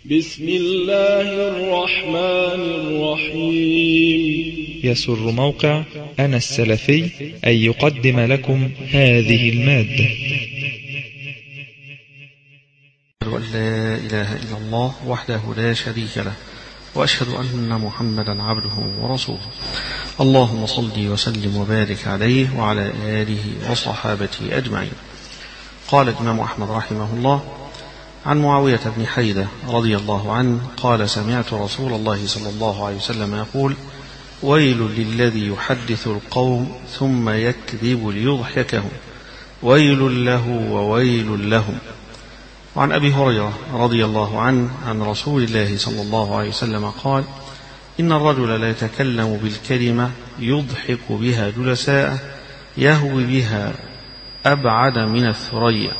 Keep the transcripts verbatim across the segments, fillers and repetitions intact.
بسم الله الرحمن الرحيم. يسر موقع أنا السلفي أن يقدم لكم هذه المادة. أن لا إله إلا الله وحده لا شريك له، وأشهد أن محمدا عبده ورسوله. اللهم صل وسلم وبارك عليه وعلى آله وصحابته أجمعين. قال الإمام أحمد رحمه الله عن معاوية بن حيدة رضي الله عنه قال: سمعت رسول الله صلى الله عليه وسلم يقول: ويل للذي يحدث القوم ثم يكذب ليضحكهم، ويل له وويل لهم. وعن أبي هريرة رضي الله عنه عن رسول الله صلى الله عليه وسلم قال: إن الرجل لا يتكلم بالكلمة يضحك بها جلساءه يهوي بها أبعد من الثريا.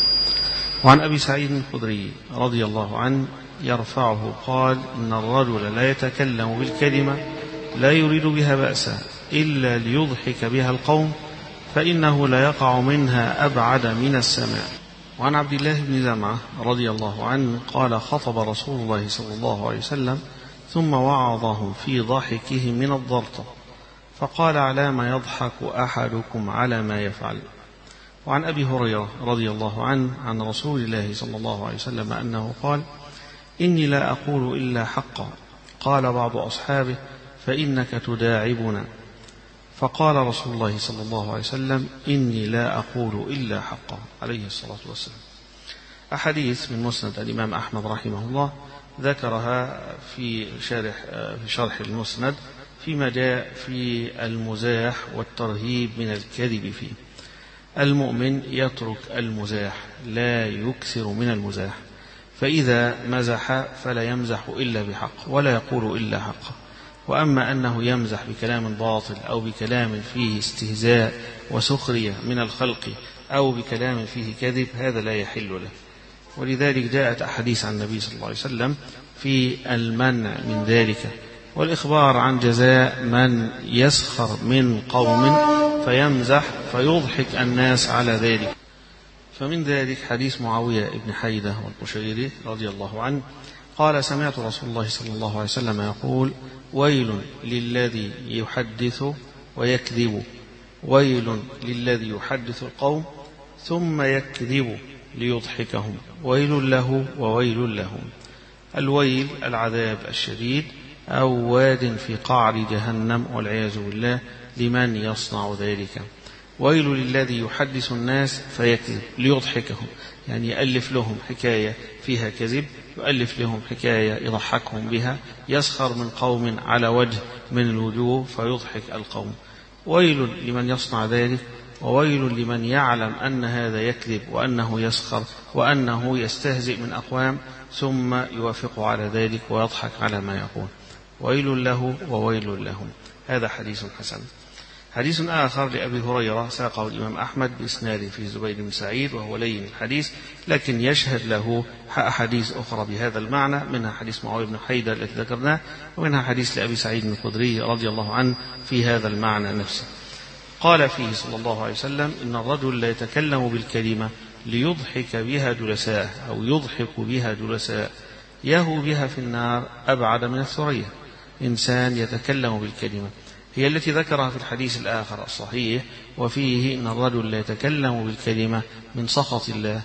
وعن أبي سعيد الخدري رضي الله عنه يرفعه قال: إن الرجل لا يتكلم بالكلمة لا يريد بها بأسا إلا ليضحك بها القوم، فإنه لا يقع منها أبعد من السماء. وعن عبد الله بن زمعة رضي الله عنه قال: خطب رسول الله صلى الله عليه وسلم ثم وعظهم في ضحكهم من الضرطة، فقال: على ما يضحك أحدكم على ما يفعل. وعن أبي هريرة رضي الله عنه عن رسول الله صلى الله عليه وسلم أنه قال: إني لا أقول إلا حقا. قال بعض أصحابه: فإنك تداعبنا. فقال رسول الله صلى الله عليه وسلم: إني لا أقول إلا حقا، عليه الصلاة والسلام. أحاديث من مسند الإمام أحمد رحمه الله ذكرها في شرح, في شرح المسند فيما جاء في المزاح والترهيب من الكذب فيه. المؤمن يترك المزاح، لا يكثر من المزاح، فإذا مزح فلا يمزح إلا بحق ولا يقول إلا حقا. وأما أنه يمزح بكلام باطل أو بكلام فيه استهزاء وسخرية من الخلق أو بكلام فيه كذب، هذا لا يحل له. ولذلك جاءت أحاديث عن النبي صلى الله عليه وسلم في المنع من ذلك، والإخبار عن جزاء من يسخر من قوم فيمزح فيضحك الناس على ذلك. فمن ذلك حديث معاوية بن حيدة والقشيري رضي الله عنه قال: سمعت رسول الله صلى الله عليه وسلم يقول: ويل للذي يحدث ويكذب، ويل للذي يحدث القوم ثم يكذب ليضحكهم، ويل له وويل لهم. الويل العذاب الشديد أو واد في قعر جهنم والعياذ بالله لمن يصنع ذلك. ويل للذي يحدث الناس فيكذب ليضحكهم، يعني يألف لهم حكاية فيها كذب، يؤلف لهم حكاية يضحكهم بها، يسخر من قوم على وجه من الوجوه فيضحك القوم. ويل لمن يصنع ذلك، وويل لمن يعلم أن هذا يكذب وأنه يسخر وأنه يستهزئ من أقوام ثم يوافق على ذلك ويضحك على ما يقول. ويل له وويل لهم. هذا حديث حسن. حديث آخر لأبي هريرة ساقه الإمام أحمد بإسناد في زبير بن سعيد وهو لين الحديث، لكن يشهد له أحاديث أخرى بهذا المعنى، منها حديث معاوية بن حيدة التي ذكرناه، ومنها حديث لأبي سعيد الخدري رضي الله عنه في هذا المعنى نفسه. قال فيه صلى الله عليه وسلم: إن الرجل لا يتكلم بالكلمة ليضحك بها جلساء أو يضحك بها جلساء يهو بها في النار أبعد من الثريا. إنسان يتكلم بالكلمة هي التي ذكرها في الحديث الآخر الصحيح، وفيه إن الرجل لا يتكلم بالكلمة من سخط الله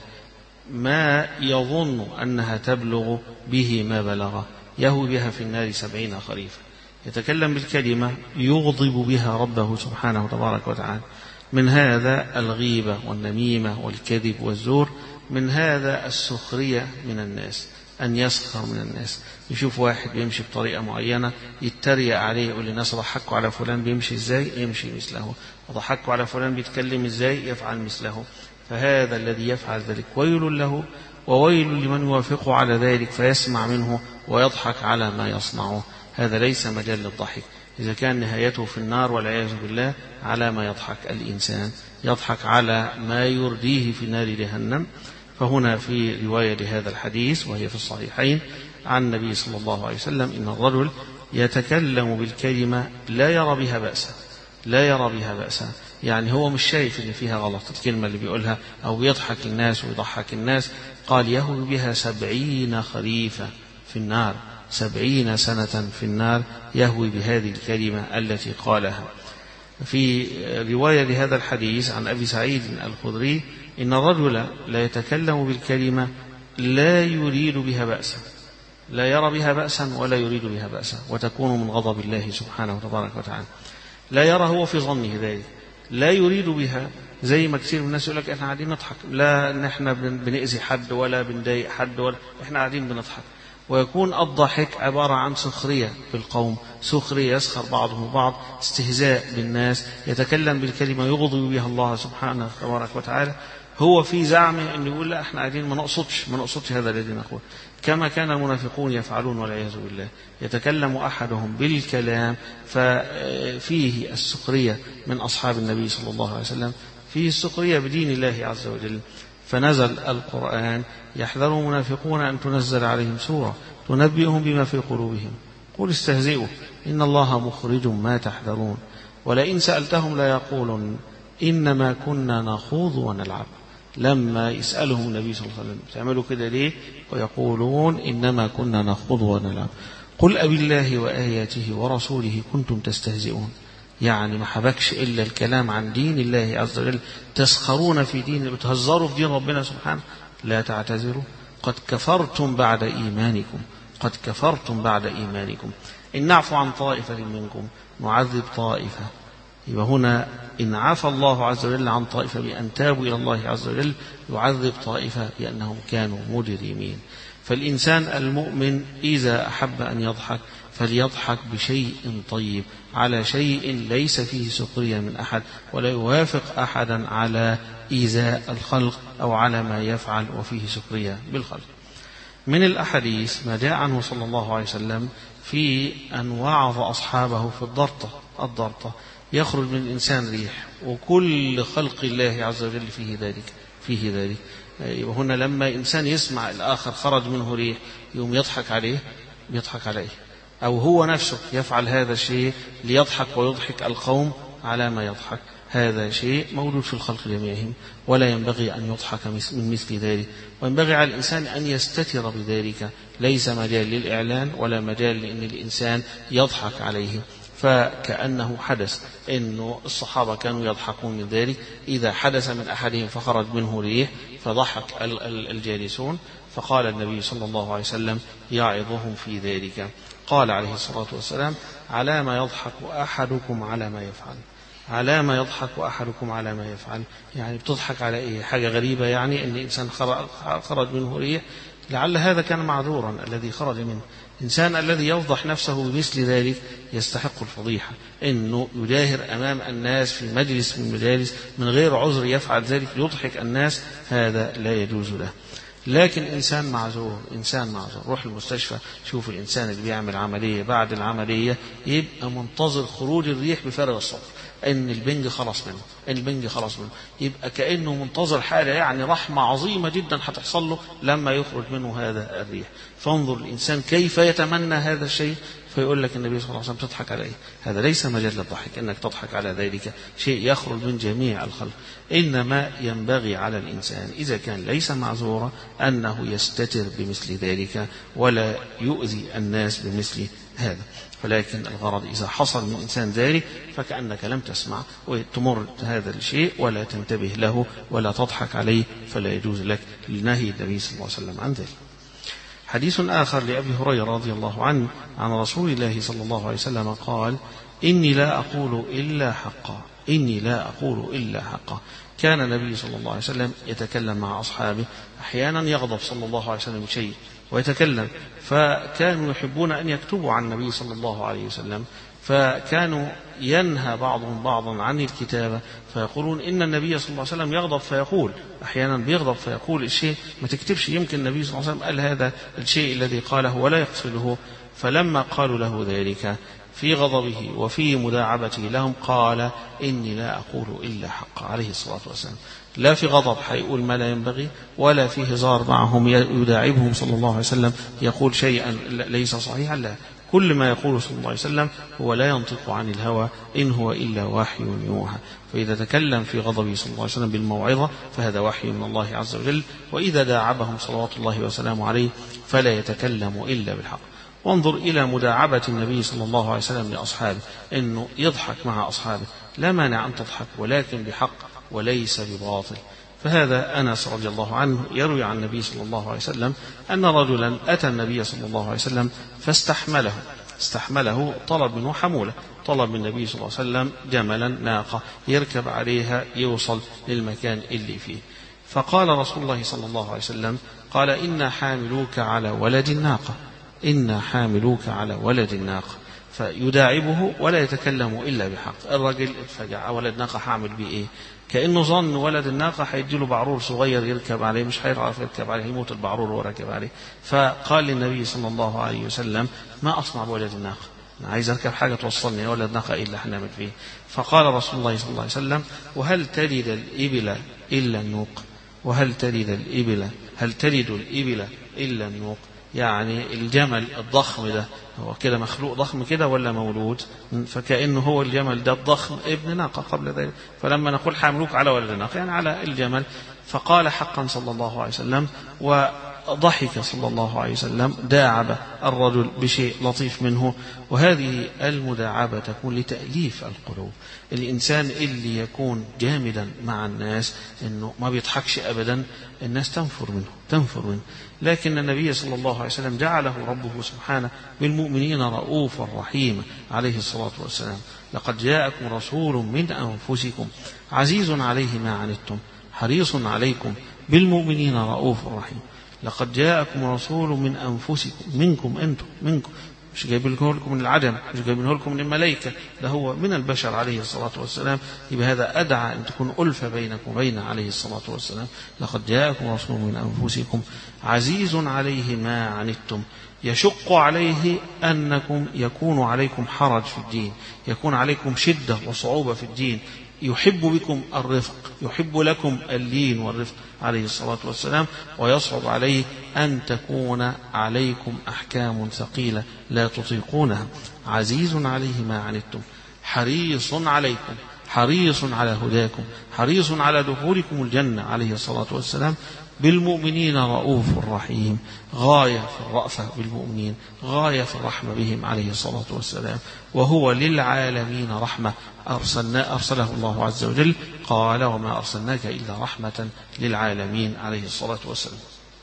ما يظن أنها تبلغ به ما بلغ يهوي بها في النار سبعين خريفا. يتكلم بالكلمة يغضب بها ربه سبحانه تبارك وتعالى. من هذا الغيبة والنميمة والكذب والزور، من هذا السخرية من الناس، أن يسخر من الناس. يشوف واحد بيمشي بطريقة معينة يتريق عليه، يقول للناس: ضحكوا على فلان بيمشي إزاي؟ يمشي مثله. وضحكوا على فلان بيتكلم إزاي؟ يفعل مثله. فهذا الذي يفعل ذلك ويل له وويل لمن يوافق على ذلك فيسمع منه ويضحك على ما يصنعه. هذا ليس مجال للضحك. إذا كان نهايته في النار والعياذ بالله، على ما يضحك الإنسان؟ يضحك على ما يرديه في نار جهنم. فهنا في رواية لهذا الحديث وهي في الصحيحين عن النبي صلى الله عليه وسلم: إن الرجل يتكلم بالكلمة لا يرى بها بأسا، لا يرى بها بأسا، يعني هو مش شايف اللي فيها غلط الكلمة اللي بيقولها، أو يضحك الناس ويضحك الناس. قال: يهوي بها سبعين خريفا، في النار، سبعين سنة في النار يهوي بهذه الكلمة التي قالها. في رواية لهذا الحديث عن أبي سعيد الخدري إن الرجل لا يتكلم بالكلمة لا يريد بها بأسا، لا يرى بها بأسا ولا يريد بها بأسا، وتكون من غضب الله سبحانه وتبارك وتعالى. لا يرى هو في ظنه ذلك، لا يريد بها. زي ما كثير من الناس يقول لك احنا قاعدين نضحك، لا ان احنا بنأذي حد ولا بنضايق حد ولا احنا قاعدين بنضحك. ويكون الضحك عبارة عن سخرية بالقوم، سخرية يسخر بعضهم بعض، استهزاء بالناس، يتكلم بالكلمة يغضب بها الله سبحانه وتبارك وتعالى. هو في زعمه أن يقول لا احنا قاعدين ما نقصدش ما نقصدش هذا الذي نقول، كما كان المنافقون يفعلون والعياذ بالله. يتكلم أحدهم بالكلام ففيه السخرية من أصحاب النبي صلى الله عليه وسلم، فيه السخرية بدين الله عز وجل. فنزل القرآن يحذر المنافقون أن تنزل عليهم سورة تنبئهم بما في قلوبهم قل استهزئوا إن الله مخرج ما تحذرون ولئن سألتهم لا يقولون إنما كنا نخوض ونلعب. لما يسألهم النبي صلى الله عليه وسلم تعملوا كده ليه؟ ويقولون إنما كنا نخوض ونلعب. قل أبي الله وآياته ورسوله كنتم تستهزئون، يعني ما حبكش إلا الكلام عن دين الله عز وجل، تسخرون في دين، بتهزروا في دين ربنا سبحانه. لا تعتذروا قد كفرتم بعد إيمانكم، قد كفرتم بعد إيمانكم. إن نعفو عن طائفة منكم نعذب طائفة. يبقى هنا إن عفى الله عز وجل عن طائفة بأن تابوا إلى الله عز وجل يعذب طائفة لأنهم كانوا مجرمين. فالإنسان المؤمن إذا أحب أن يضحك فليضحك بشيء طيب، على شيء ليس فيه سخرية من أحد، ولا يوافق أحدا على إيذاء الخلق أو على ما يفعل وفيه سخرية بالخلق. من الأحاديث ما جاء عنه صلى الله عليه وسلم في أن وعظ أصحابه في الضرطة. الضرطة يخرج من الإنسان ريح، وكل خلق الله عز وجل فيه ذلك فيه ذلك هنا لما إنسان يسمع الآخر خرج منه ريح يوم يضحك عليه يضحك عليه أو هو نفسه يفعل هذا الشيء ليضحك ويضحك القوم على ما يضحك. هذا شيء موجود في الخلق جميعهم، ولا ينبغي أن يضحك من مثل ذلك، وينبغي على الإنسان أن يستتر بذلك. ليس مجال للإعلان ولا مجال لأن الإنسان يضحك عليه. فكأنه حدث أن الصحابة كانوا يضحكون من ذلك، إذا حدث من أحدهم فخرج منه ريح فضحك الجالسون، فقال النبي صلى الله عليه وسلم يعظهم في ذلك. قال عليه الصلاة والسلام على ما يضحك أحدكم على ما يفعل. على ما يضحك أحدكم على ما يفعل، يعني بتضحك على إيه؟ حاجة غريبة يعني أن إنسان خرج منه ريح، لعل هذا كان معذورا الذي خرج منه. الإنسان الذي يفضح نفسه بمثل ذلك يستحق الفضيحة، إنه يجاهر أمام الناس في مجلس من مجالس من غير عذر يفعل ذلك يضحك الناس، هذا لا يجوز له. لكن إنسان معذور، إنسان معذور روح المستشفى، شوف الإنسان اللي بيعمل عملية بعد العملية يبقى منتظر خروج الريح بفارغ الصبر، إن البنج خلص منه إن البنج خلص منه يبقى كأنه منتظر حاجة يعني رحمة عظيمة جدا هتحصل له لما يخرج منه هذا الريح. فانظر الإنسان كيف يتمنى هذا الشيء، فيقول لك النبي صلى الله عليه وسلم تضحك عليه. هذا ليس مجال للضحك إنك تضحك على ذلك، شيء يخرج من جميع الخلق. إنما ينبغي على الإنسان إذا كان ليس معذورا أنه يستتر بمثل ذلك ولا يؤذي الناس بمثل هذا. ولكن الغرض إذا حصل من إنسان ذلك فكأنك لم تسمع وتمر هذا الشيء ولا تنتبه له ولا تضحك عليه، فلا يجوز لك لنهي النبي صلى الله عليه وسلم عن ذلك. حديث آخر لأبي هريرة رضي الله عنه عن رسول الله صلى الله عليه وسلم قال إني لا أقول إلا حقا إني لا أقول إلا حقا. كان النبي صلى الله عليه وسلم يتكلم مع أصحابه، أحيانا يغضب صلى الله عليه وسلم شيء ويتكلم، فكانوا يحبون أن يكتبوا عن النبي صلى الله عليه وسلم، فكانوا ينهى بعضهم بعضا عن الكتابة، فيقولون إن النبي صلى الله عليه وسلم يغضب فيقول، أحيانا بيغضب فيقول الشيء ما تكتبش، يمكن النبي صلى الله عليه وسلم قال هذا الشيء الذي قاله ولا يقصده. فلما قالوا له ذلك في غضبه وفي مداعبته لهم قال إني لا أقول إلا حق عليه الصلاة والسلام. لا في غضب حيقول ما لا ينبغي، ولا في هزار معهم يداعبهم صلى الله عليه وسلم يقول شيئا ليس صحيحا، لا، كل ما يقول صلى الله عليه وسلم هو لا ينطق عن الهوى إن هو إلا وحي يوحى. فإذا تكلم في غضبه صلى الله عليه وسلم بالموعظة فهذا وحي من الله عز وجل، وإذا داعبهم صلوات الله وسلامه عليه فلا يتكلم إلا بالحق. وانظر إلى مداعبة النبي صلى الله عليه وسلم لأصحابه، إنه يضحك مع أصحابه، لا مانع أن تضحك ولكن بحق وليس بباطل. فهذا أنس رضي الله عنه يروي عن النبي صلى الله عليه وسلم أن رجلا أتى النبي صلى الله عليه وسلم فاستحمله استحمله طلب منه حمولة، طلب من النبي صلى الله عليه وسلم جملا ناقة يركب عليها يوصل للمكان اللي فيه. فقال رسول الله صلى الله عليه وسلم قال إنا حاملوك على ولد الناقة، إنا حاملوك على ولد الناقة، فيداعبه ولا يتكلم إلا بحق. الرجل اتفجع، ولد ناقة حامل بيه إيه؟ كأنه ظن ولد الناقة هيديله بعرور صغير يركب عليه، مش هيعرف يركب عليه، يموت البعرور وهو راكب عليه. فقال للنبي صلى الله عليه وسلم ما أصنع بولد الناقة؟ أنا عايز أركب حاجة توصلني، ولد ناقة إيه اللي هنعمل فيه؟ فقال رسول الله صلى الله عليه وسلم وهل تلد الإبل إلا النوق؟ وهل تلد الإبل هل تلد الإبل إلا النوق؟ يعني الجمل الضخم ده هو كده مخلوق ضخم كده ولا مولود؟ فكأنه هو الجمل ده الضخم ابن ناقة قبل ذلك. فلما نقول حاملوك على ولد ناقة يعني على الجمل. فقال حقا صلى الله عليه وسلم، وضحك صلى الله عليه وسلم، داعب الرجل بشيء لطيف منه. وهذه المداعبة تكون لتأليف القلوب. الإنسان اللي يكون جامدا مع الناس إنه ما بيضحكش أبدا الناس تنفر منه تنفر منه لكن النبي صلى الله عليه وسلم جعله ربه سبحانه بالمؤمنين رؤوفا رحيما عليه الصلاة والسلام. لقد جاءكم رسول من أنفسكم عزيز عليه ما عنتم حريص عليكم بالمؤمنين رؤوف رحيم. لقد جاءكم رسول من أنفسكم، منكم أنتم، منكم، مش جايبينه لكم من العدم، مش جايبينه لكم من الملائكة، ده هو من البشر عليه الصلاة والسلام. يبقى هذا أدعى أن تكون ألفة بينكم وبين عليه الصلاة والسلام. لقد جاءكم رسول من أنفسكم عزيز عليه ما عنتم، يشق عليه أنكم يكون عليكم حرج في الدين، يكون عليكم شدة وصعوبة في الدين، يحب بكم الرفق، يحب لكم اللين والرفق عليه الصلاة والسلام، ويصعب عليه أن تكون عليكم أحكام ثقيلة لا تطيقونها. عزيز عليه ما عنتم حريص عليكم، حريص على هداكم، حريص على دخولكم الجنة عليه الصلاة والسلام. بالمؤمنين رؤوف رحيم، غاية في الرأفة بالمؤمنين، غاية في الرحمة بهم عليه الصلاة والسلام. وهو للعالمين رحمة، أرسلنا أرسله الله عز وجل قال وما أرسلناك إلا رحمة للعالمين عليه الصلاة والسلام.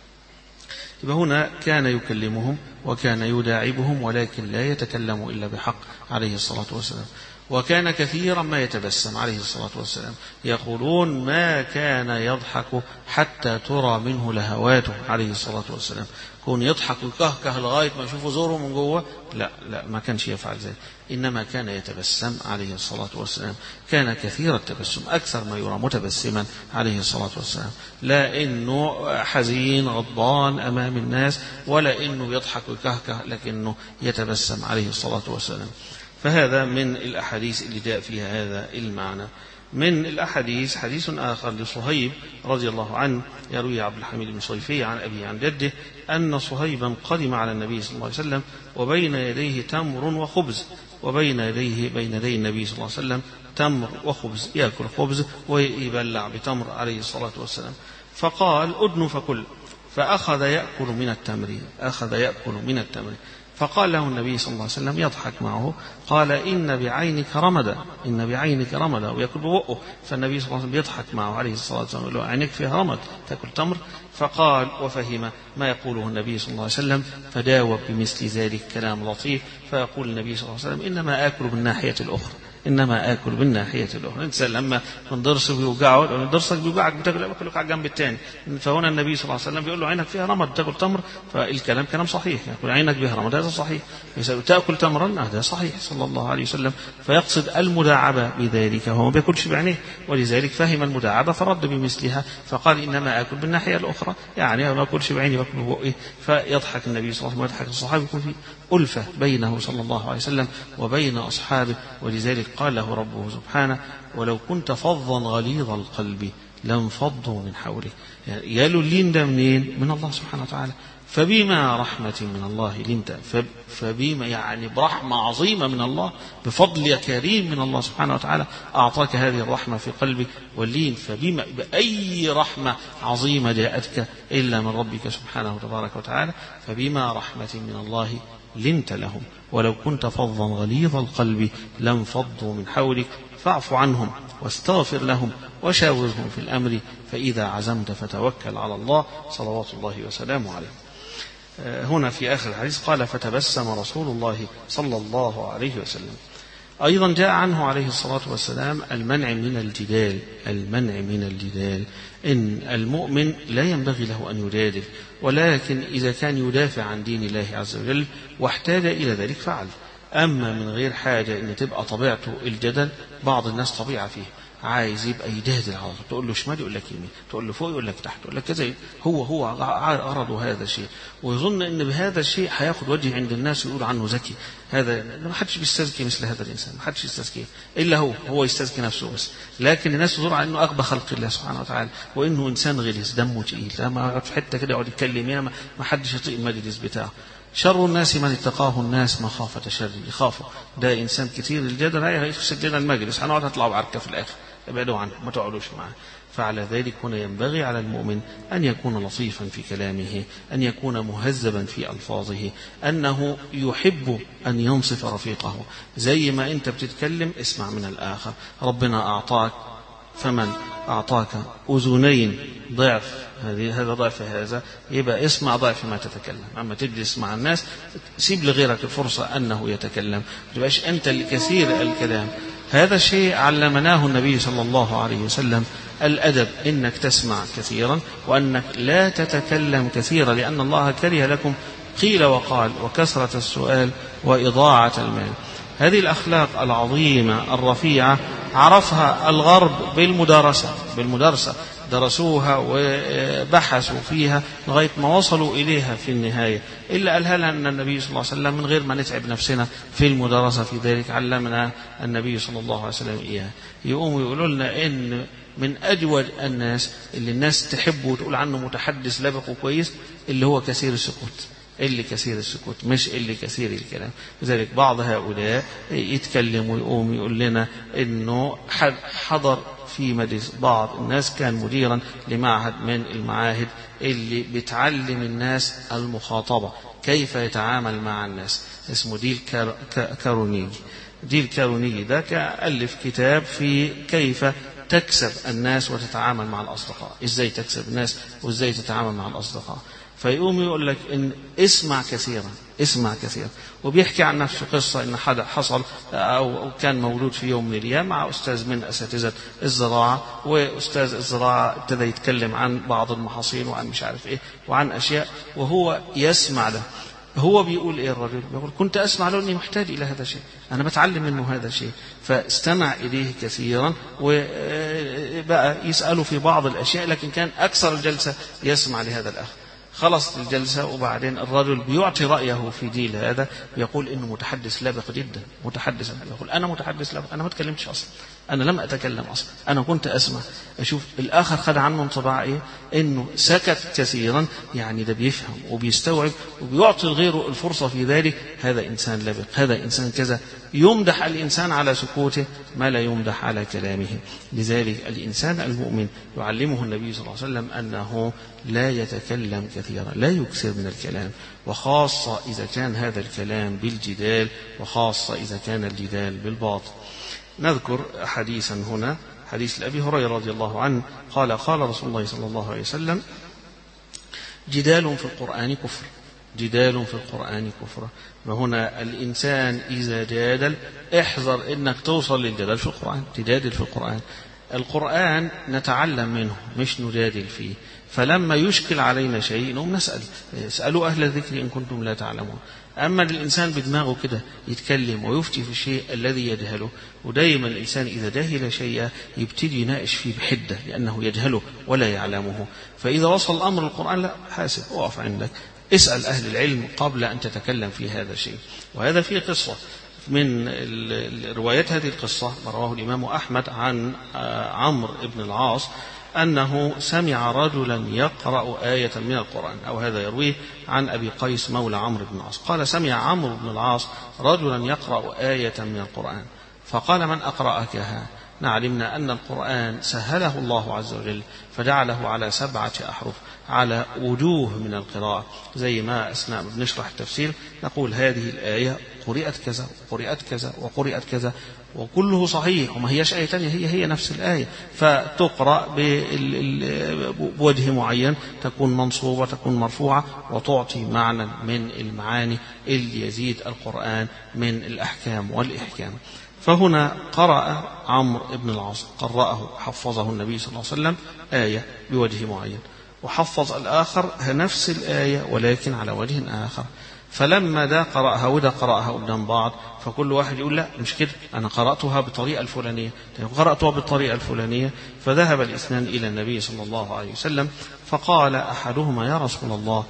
يبقى هنا كان يكلمهم وكان يداعبهم ولكن لا يتكلم إلا بحق عليه الصلاة والسلام. وكان كثيرا ما يتبسم عليه الصلاة والسلام. يقولون ما كان يضحك حتى ترى منه لهواته عليه الصلاة والسلام، كون يضحك ويكهكه لغاية ما يشوفوا زوره من جوه، لا لا ما كانش يفعل ذلك، إنما كان يتبسم عليه الصلاة والسلام. كان كثير التبسم، أكثر ما يرى متبسما عليه الصلاة والسلام، لا إنه حزين غضبان أمام الناس ولا إنه يضحك ويكهكه، لكنه يتبسم عليه الصلاة والسلام. فهذا من الأحاديث اللي جاء فيها هذا المعنى. من الأحاديث حديث آخر لصهيب رضي الله عنه، يروي عبد الحميد بن صيفي عن أبي عن جده أن صهيبا قدم على النبي صلى الله عليه وسلم وبين يديه تمر وخبز، وبين يديه بين يدي النبي صلى الله عليه وسلم تمر وخبز، يأكل خبز ويبلع بتمر عليه الصلاة والسلام. فقال أدن فكل، فأخذ يأكل من التمر أخذ يأكل من التمر فقال له النبي صلى الله عليه وسلم يضحك معه، قال إن بعينك رمدا، إن بعينك رمدا، ويأكل ببقه. فالنبي صلى الله عليه وسلم يضحك معه عليه الصلاة والسلام، يقول له عينك فيها رمد تأكل تمر. فقال وفهم ما يقوله النبي صلى الله عليه وسلم، فداوب بمثل ذلك كلام لطيف. فيقول النبي صلى الله عليه وسلم إنما آكل بالناحية الأخرى، إنما آكل بالناحية الأخرى. الإنسان لما من ضرسه بيوجعه، ضرسك بيوجعك بتاكل أكلك على الجنب الثاني. فهنا النبي صلى الله عليه وسلم بيقول له عينك فيها رمد تاكل تمر، فالكلام كلام صحيح، يقول عينك فيها رمد هذا صحيح، تأكل تمرا هذا صحيح صلى الله عليه وسلم. فيقصد المداعبة بذلك، هو ما بياكلش بعينيه، ولذلك فهم المداعبة فرد بمثلها، فقال إنما آكل بالناحية الأخرى، يعني ما أكلش بعيني باكل ببقي. فيضحك النبي صلى الله عليه وسلم ويضحك الصحابة، يكون في ألفة بينه صلى الله عليه وسلم وبين أصحابه. ولذلك قال له ربه سبحانه ولو كنت فظا غليظ القلب لانفضوا من حولك. يعني يالوا اللين ده منين؟ من الله سبحانه وتعالى. فبما رحمة من الله لنت، فبما يعني برحمة عظيمة من الله، بفضل كريم من الله سبحانه وتعالى أعطاك هذه الرحمة في قلبك واللين. فبما بأي رحمة عظيمة جاءتك إلا من ربك سبحانه تبارك وتعالى. فبما رحمة من الله لنت لهم، ولو كنت فظا غليظ القلب لانفضوا من حولك فاعف عنهم واستغفر لهم وشاورهم في الأمر فإذا عزمت فتوكل على الله صلوات الله وسلامه عليه. هنا في آخر الحديث قال فتبسم رسول الله صلى الله عليه وسلم. أيضا جاء عنه عليه الصلاة والسلام المنع من الجدال، المنع من الجدال إن المؤمن لا ينبغي له أن يجادل، ولكن إذا كان يدافع عن دين الله عز وجل واحتاج إلى ذلك فعل. أما من غير حاجة إن تبقى طبيعته الجدل، بعض الناس طبيعة فيه عايز يبقى يجادل على طول، تقول له شمال يقول لك يمين، تقول له فوق يقول لك تحت، يقول لك كذا. هو هو غرضه هذا الشيء، ويظن ان بهذا الشيء هياخد وجه عند الناس ويقول عنه ذكي. هذا ما حدش بيستزكي مثل هذا الانسان، ما حدش يستزكيه الا هو، هو يستزكي نفسه بس. لكن الناس تدور على انه اغبى خلق الله سبحانه وتعالى، وانه انسان غليظ دمه تقيل، لما في حته كده يقعد يتكلم ياما ما حدش يطيق المجلس بتاعه. شر الناس من اتقاه الناس مخافة شر، يخافوا. ده انسان كثير الجدل هيفسد لنا المجلس، هنقعد نطلع بعركه في الاخر، ابعدوا عنه ما تقعدوش معه. فعلى ذلك هنا ينبغي على المؤمن أن يكون لطيفا في كلامه، أن يكون مهذبا في ألفاظه، أنه يحب أن ينصف رفيقه. زي ما أنت بتتكلم اسمع من الآخر. ربنا أعطاك، فمن أعطاك أذنين ضعف هذه هذا ضعف هذا، يبقى اسمع ضعف ما تتكلم. أما تجلس مع الناس سيب لغيرك الفرصة أنه يتكلم، ما تبقاش أنت الكثير الكلام. هذا شيء علمناه النبي صلى الله عليه وسلم، الأدب إنك تسمع كثيرا وأنك لا تتكلم كثيرا، لأن الله كره لكم قيل وقال وكثرة السؤال وإضاعة المال. هذه الأخلاق العظيمة الرفيعة عرفها الغرب بالمدارسة، بالمدارسة درسوها وبحثوا فيها لغاية ما وصلوا إليها في النهاية. إلا قالها لنا النبي صلى الله عليه وسلم من غير ما نتعب نفسنا في المدارسة في ذلك، علمنا النبي صلى الله عليه وسلم إياها. يقوموا يقولوا لنا إن من أجود الناس اللي الناس تحبه وتقول عنه متحدث لبق وكويس اللي هو كثير السكوت، اللي كثير السكوت مش اللي كثير الكلام. لذلك بعض هؤلاء يتكلم ويقوم يقول لنا إنه حضر في مجلس بعض الناس، كان مديرا لمعهد من المعاهد اللي بتعلم الناس المخاطبة، كيف يتعامل مع الناس، اسمه ديل كارونيجي. ديل كارونيجي ده كألف كتاب في كيف تكسب الناس وتتعامل مع الأصدقاء، إزاي تكسب الناس وإزاي تتعامل مع الأصدقاء. فيقوم يقول لك إن اسمع كثيرا، اسمع كثيرا. وبيحكي عن نفسه قصة إن حدا حصل أو كان مولود في يوم من الأيام مع أستاذ من أساتذة الزراعة، وأستاذ الزراعة ابتدى يتكلم عن بعض المحاصيل وعن مش عارف إيه وعن أشياء وهو يسمع له. هو بيقول إيه الرجل؟ بيقول كنت أسمع له إني محتاج إلى هذا الشيء، أنا بتعلم منه هذا الشيء. فاستمع إليه كثيرا وبقى يسأله في بعض الأشياء، لكن كان أكثر الجلسة يسمع لهذا الأخ. خلصت الجلسة وبعدين الرجل بيعطي رأيه في ديل هذا، بيقول إنه متحدث لبق جدا، متحدث. يقول أنا متحدث لبق، أنا ما تكلمتش أصلا، أنا لم أتكلم أصلا، أنا كنت أسمع. أشوف الآخر خد عنه انطباع إيه؟ إنه سكت كثيرا، يعني ده بيفهم وبيستوعب وبيعطي غيره الفرصة في ذلك. هذا إنسان لبق، هذا إنسان كذا. يمدح الإنسان على سكوته ما لا يمدح على كلامه. لذلك الإنسان المؤمن يعلمه النبي صلى الله عليه وسلم أنه لا يتكلم كثيرا، لا يكثر من الكلام، وخاصة إذا كان هذا الكلام بالجدال، وخاصة إذا كان الجدال بالباطل. نذكر حديثا هنا، حديث لأبي هريرة رضي الله عنه قال قال رسول الله صلى الله عليه وسلم جدال في القرآن كفر، جدال في القرآن كفر. وهنا الإنسان إذا جادل احذر إنك توصل للجدال في القرآن، تجادل في القرآن. القرآن نتعلم منه مش نجادل فيه. فلما يشكل علينا شيء نقوم نسأل، اسألوا أهل الذكر إن كنتم لا تعلمون. أما الإنسان بدماغه كده يتكلم ويفتي في الشيء الذي يجهله، ودائما الإنسان إذا جهل شيئا يبتدي يناقش فيه بحدة لأنه يجهله ولا يعلمه. فإذا وصل الأمر القرآن لا، حاسب، وقف عندك، اسأل أهل العلم قبل أن تتكلم في هذا الشيء. وهذا فيه قصة من روايات هذه القصة رواه الإمام أحمد عن عمرو بن العاص أنه سمع رجلا يقرأ آية من القرآن، أو هذا يرويه عن أبي قيس مولى عمرو بن العاص قال سمع عمرو بن العاص رجلا يقرأ آية من القرآن فقال من أقرأكها؟ علمنا أن القرآن سهله الله عز وجل فجعله على سبعة أحرف على وجوه من القراءة، زي ما أثناء بنشرح التفسير نقول هذه الآية قرئت كذا وقرئت كذا وقرئت كذا وكله صحيح وما هيش آية تانية، هي هي نفس الآية، فتقرأ بوجه معين، تكون منصوبة تكون مرفوعة وتعطي معنى من المعاني اللي يزيد القرآن من الأحكام والإحكام. فهنا قرأ عمرو بن العاص قرأه حفظه النبي صلى الله عليه وسلم آية بوجه معين، وحفظ الآخر نفس الآية ولكن على وجه آخر، فلما ده قرأها وده قرأها قدام بعض فكل واحد يقول لا مش كده، أنا قرأتها بالطريقة الفلانية، قرأتها بالطريقة الفلانية. فذهب الاثنان إلى النبي صلى الله عليه وسلم فقال أحدهما يا رسول الله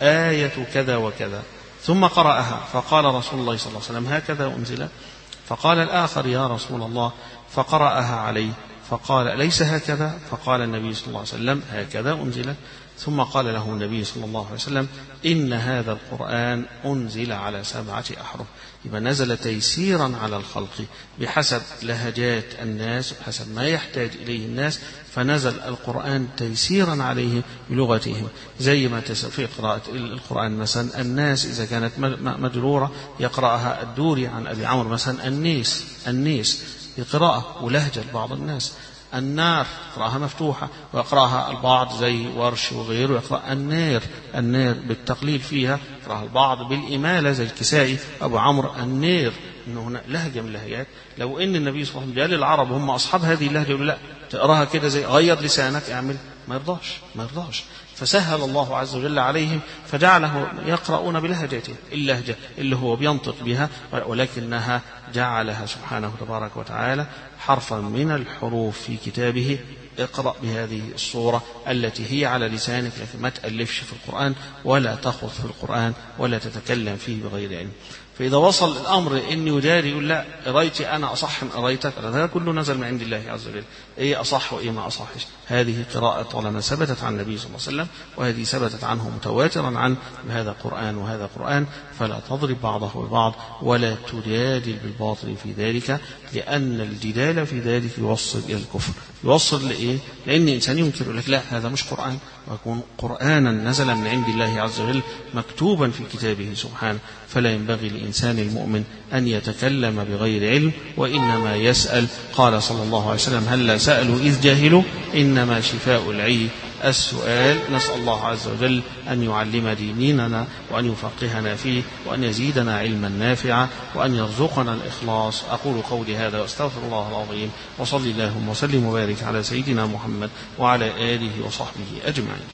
آية كذا وكذا، ثم قرأها فقال رسول الله صلى الله عليه وسلم هكذا أنزلت. فقال الآخر يا رسول الله فقرأها عليه فقال ليس هكذا، فقال النبي صلى الله عليه وسلم هكذا أنزلت. ثم قال له النبي صلى الله عليه وسلم إن هذا القرآن أنزل على سبعة أحرف، يبقى نزل تيسيرا على الخلق بحسب لهجات الناس بحسب ما يحتاج إليه الناس، فنزل القرآن تيسيرا عليهم بلغتهم، زي ما في قراءة القرآن مثلا الناس إذا كانت مجرورة يقرأها الدوري عن أبي عمرو مثلا النيس النيس بقراءة ولهجة بعض الناس، النار يقرأها مفتوحة ويقرأها البعض زي ورش وغيره يقرأ النير النير بالتقليل فيها، يقرأها البعض بالإمالة زي الكسائي أبو عمرو النير، إنه هنا لهجة من اللهجات. لو إن النبي صلى الله عليه وسلم قال العرب هم أصحاب هذه اللهجة يقول لا تقراها كده زي غير لسانك اعمل، ما يرضاش ما يرضاش فسهل الله عز وجل عليهم فجعله يقرؤون بلهجته اللهجة اللي هو بينطق بها، ولكنها جعلها سبحانه تبارك وتعالى حرفا من الحروف في كتابه. اقرأ بهذه الصورة التي هي على لسانك، لكن ما تألفش في القرآن ولا تخوض في القرآن ولا تتكلم فيه بغير علم. فإذا وصل الأمر إني وداري يقول لا قريتي أنا أصح من قريتك، هذا كله نزل من عند الله عز وجل، إيه أصح وإيه ما أصحش. هذه قراءة طالما ثبتت عن النبي صلى الله عليه وسلم وهذه ثبتت عنه متواترا عن هذا قرآن وهذا قرآن، فلا تضرب بعضه ببعض ولا تجادل بالباطل في ذلك، لأن الجدال في ذلك يوصل إلى الكفر. يوصل لإيه؟ لأن إنسان يمكن يقول لك لا هذا مش قرآن، ويكون قرآنا نزل من عند الله عز وجل مكتوبا في كتابه سبحانه. فلا ينبغي لإنسان المؤمن أن يتكلم بغير علم، وإنما يسأل. قال صلى الله عليه وسلم هلا سألوا إذ جاهلوا إنما شفاء العي السؤال. نسأل الله عز وجل أن يعلم ديننا وأن يفقهنا فيه وأن يزيدنا علما نافعا وأن يرزقنا الإخلاص. أقول قولي هذا وأستغفر الله العظيم، وصلي اللهم وسلم وبارك على سيدنا محمد وعلى آله وصحبه أجمعين.